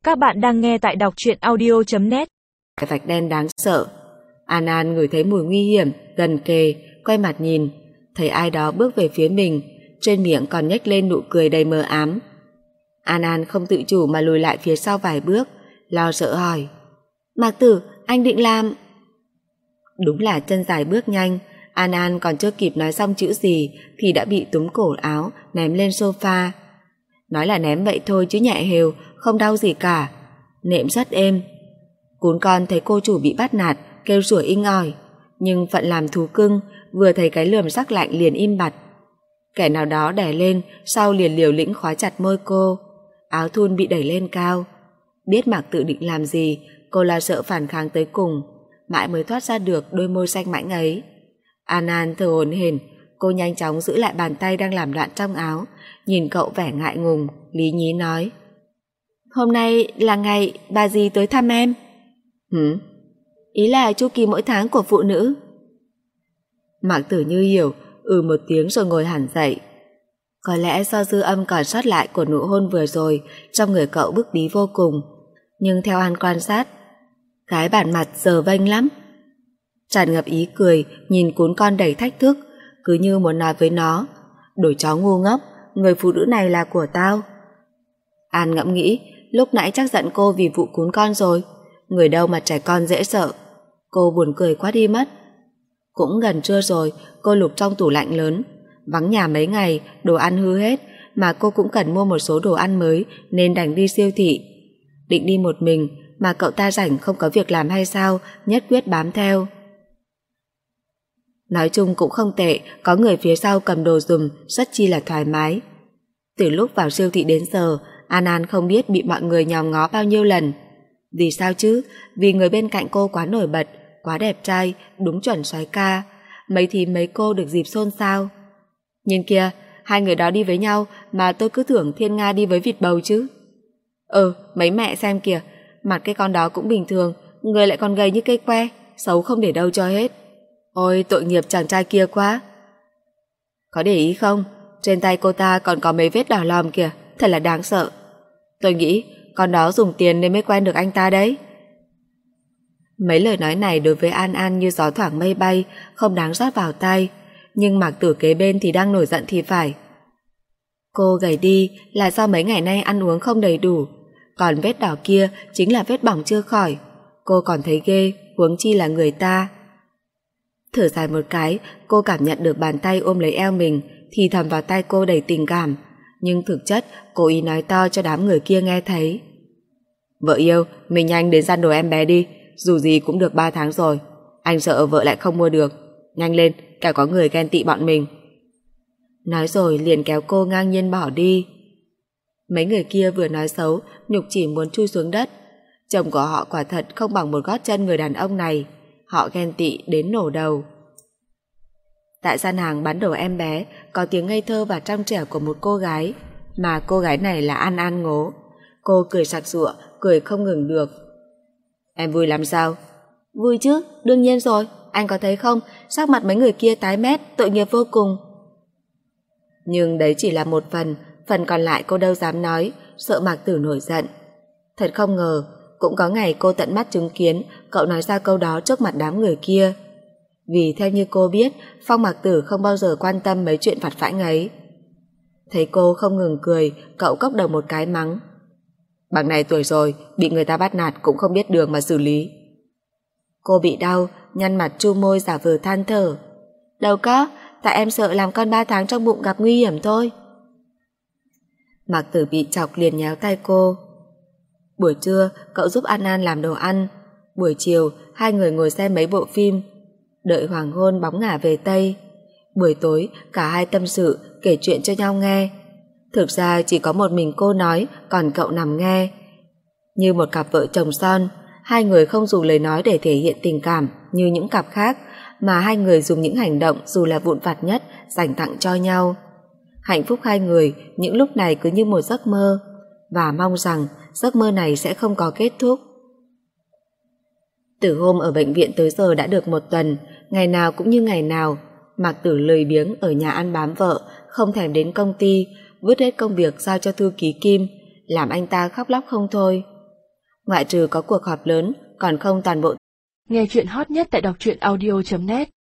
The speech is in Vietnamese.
Các bạn đang nghe tại đọc truyện audio.net. Cái vạch đen đáng sợ. An An ngửi thấy mùi nguy hiểm gần kề, quay mặt nhìn, thấy ai đó bước về phía mình, trên miệng còn nhếch lên nụ cười đầy mờ ám. An An không tự chủ mà lùi lại phía sau vài bước, lo sợ hỏi: "Mạc Tử, anh định làm?" Đúng là chân dài bước nhanh, An An còn chưa kịp nói xong chữ gì thì đã bị túm cổ áo ném lên sofa. Nói là ném vậy thôi chứ nhẹ hều, không đau gì cả, nệm rất êm. Cún con thấy cô chủ bị bắt nạt, kêu sủa inh ỏi, nhưng phận làm thú cưng, vừa thấy cái lườm sắc lạnh liền im bặt. Kẻ nào đó đè lên, sau liền liều lĩnh khóa chặt môi cô, áo thun bị đẩy lên cao. Biết Mạc Tử định làm gì, cô lo sợ phản kháng tới cùng, mãi mới thoát ra được đôi môi xanh mãnh ấy. An An thở hổn hển, cô nhanh chóng giữ lại bàn tay đang làm loạn trong áo, nhìn cậu vẻ ngại ngùng, lý nhí nói: "Hôm nay là ngày bà dì tới thăm em." Ý là chu kỳ mỗi tháng của phụ nữ." Mạc Tử như hiểu, một tiếng rồi ngồi hẳn dậy. Có lẽ do dư âm còn sót lại của nụ hôn vừa rồi trong người cậu bức bí vô cùng, nhưng theo An quan sát, gái bản mặt giờ vênh lắm. Tràn ngập ý cười, nhìn cún con đầy thách thức, cứ như muốn nói với nó: "Đồ chó ngu ngốc, người phụ nữ này là của tao." An ngẫm nghĩ, lúc nãy chắc giận cô vì vụ cún con rồi, người đâu mà trẻ con dễ sợ. Cô buồn cười quá đi mất. Cũng gần trưa rồi, cô lục trong tủ lạnh lớn, vắng nhà mấy ngày, đồ ăn hư hết, mà cô cũng cần mua một số đồ ăn mới nên đành đi siêu thị. Định đi một mình, mà cậu ta rảnh không có việc làm hay sao, nhất quyết bám theo. Nói chung cũng không tệ, có người phía sau cầm đồ giùm, rất chi là thoải mái. Từ lúc vào siêu thị đến giờ, An An không biết bị mọi người nhòm ngó bao nhiêu lần. Vì sao chứ? Vì người bên cạnh cô quá nổi bật, quá đẹp trai, đúng chuẩn soái ca. Mấy cô được dịp xôn xao. Nhìn kìa, hai người đó đi với nhau mà tôi cứ tưởng Thiên Nga đi với vịt bầu chứ. Mấy mẹ xem kìa, mặt cái con đó cũng bình thường, người lại còn gầy như cây que, xấu không để đâu cho hết. Ôi tội nghiệp chàng trai kia quá. Có để ý không? Trên tay cô ta còn có mấy vết đỏ lòm kìa, thật là đáng sợ. Tôi nghĩ con đó dùng tiền nên mới quen được anh ta đấy. Mấy lời nói này đối với An An như gió thoảng mây bay, không đáng rót vào tai, nhưng Mạc Tử kế bên thì đang nổi giận thì phải. Cô gầy đi là do mấy ngày nay ăn uống không đầy đủ, còn vết đỏ kia chính là vết bỏng chưa khỏi. Cô còn thấy ghê, huống chi là người ta. Thở dài một cái, cô cảm nhận được bàn tay ôm lấy eo mình, thì thầm vào tai cô đầy tình cảm, nhưng thực chất cố ý nói to cho đám người kia nghe thấy: "Vợ yêu, mình nhanh đến săn đồ em bé đi, dù gì cũng được 3 tháng rồi. Anh sợ vợ lại không mua được. Nhanh lên, kẻo có người ghen tị bọn mình." Nói rồi liền kéo cô ngang nhiên bỏ đi. Mấy người kia vừa nói xấu, nhục chỉ muốn chui xuống đất. Chồng của họ quả thật không bằng một gót chân người đàn ông này. Họ ghen tị đến nổ đầu. Tại gian hàng bán đồ em bé, có tiếng ngây thơ và trong trẻo của một cô gái, mà cô gái này là An An Ngố. Cô cười sặc sụa, cười không ngừng được. "Em vui lắm sao?" "Vui chứ, đương nhiên rồi. Anh có thấy không, sắc mặt mấy người kia tái mét, tội nghiệp vô cùng." Nhưng đấy chỉ là một phần còn lại cô đâu dám nói, sợ Mạc Tử nổi giận. Thật không ngờ, cũng có ngày cô tận mắt chứng kiến cậu nói ra câu đó trước mặt đám người kia. Vì theo như cô biết, Phong Mạc Tử không bao giờ quan tâm mấy chuyện vặt vãnh ấy. Thấy cô không ngừng cười, cậu cốc đầu một cái mắng: "Bằng này tuổi rồi, bị người ta bắt nạt cũng không biết đường mà xử lý." Cô bị đau, nhăn mặt chu môi giả vờ than thở: "Đâu có, tại em sợ làm con 3 tháng trong bụng gặp nguy hiểm thôi." Mạc Tử bị chọc liền nhéo tay cô. Buổi trưa, cậu giúp An An làm đồ ăn. Buổi chiều, hai người ngồi xem mấy bộ phim. Đợi hoàng hôn bóng ngả về Tây. Buổi tối, cả hai tâm sự, kể chuyện cho nhau nghe. Thực ra chỉ có một mình cô nói, còn cậu nằm nghe. Như một cặp vợ chồng son, hai người không dùng lời nói để thể hiện tình cảm như những cặp khác, mà hai người dùng những hành động dù là vụn vặt nhất dành tặng cho nhau. Hạnh phúc hai người những lúc này cứ như một giấc mơ, và mong rằng giấc mơ này sẽ không có kết thúc. Từ hôm ở bệnh viện tới giờ đã được 1 tuần, ngày nào cũng như ngày nào, Mạc Tử lười biếng ở nhà ăn bám vợ, không thèm đến công ty, vứt hết công việc giao cho thư ký Kim, làm anh ta khóc lóc không thôi. Ngoại trừ có cuộc họp lớn, còn không toàn bộ. Nghe chuyện hot nhất tại đọc truyện audio.net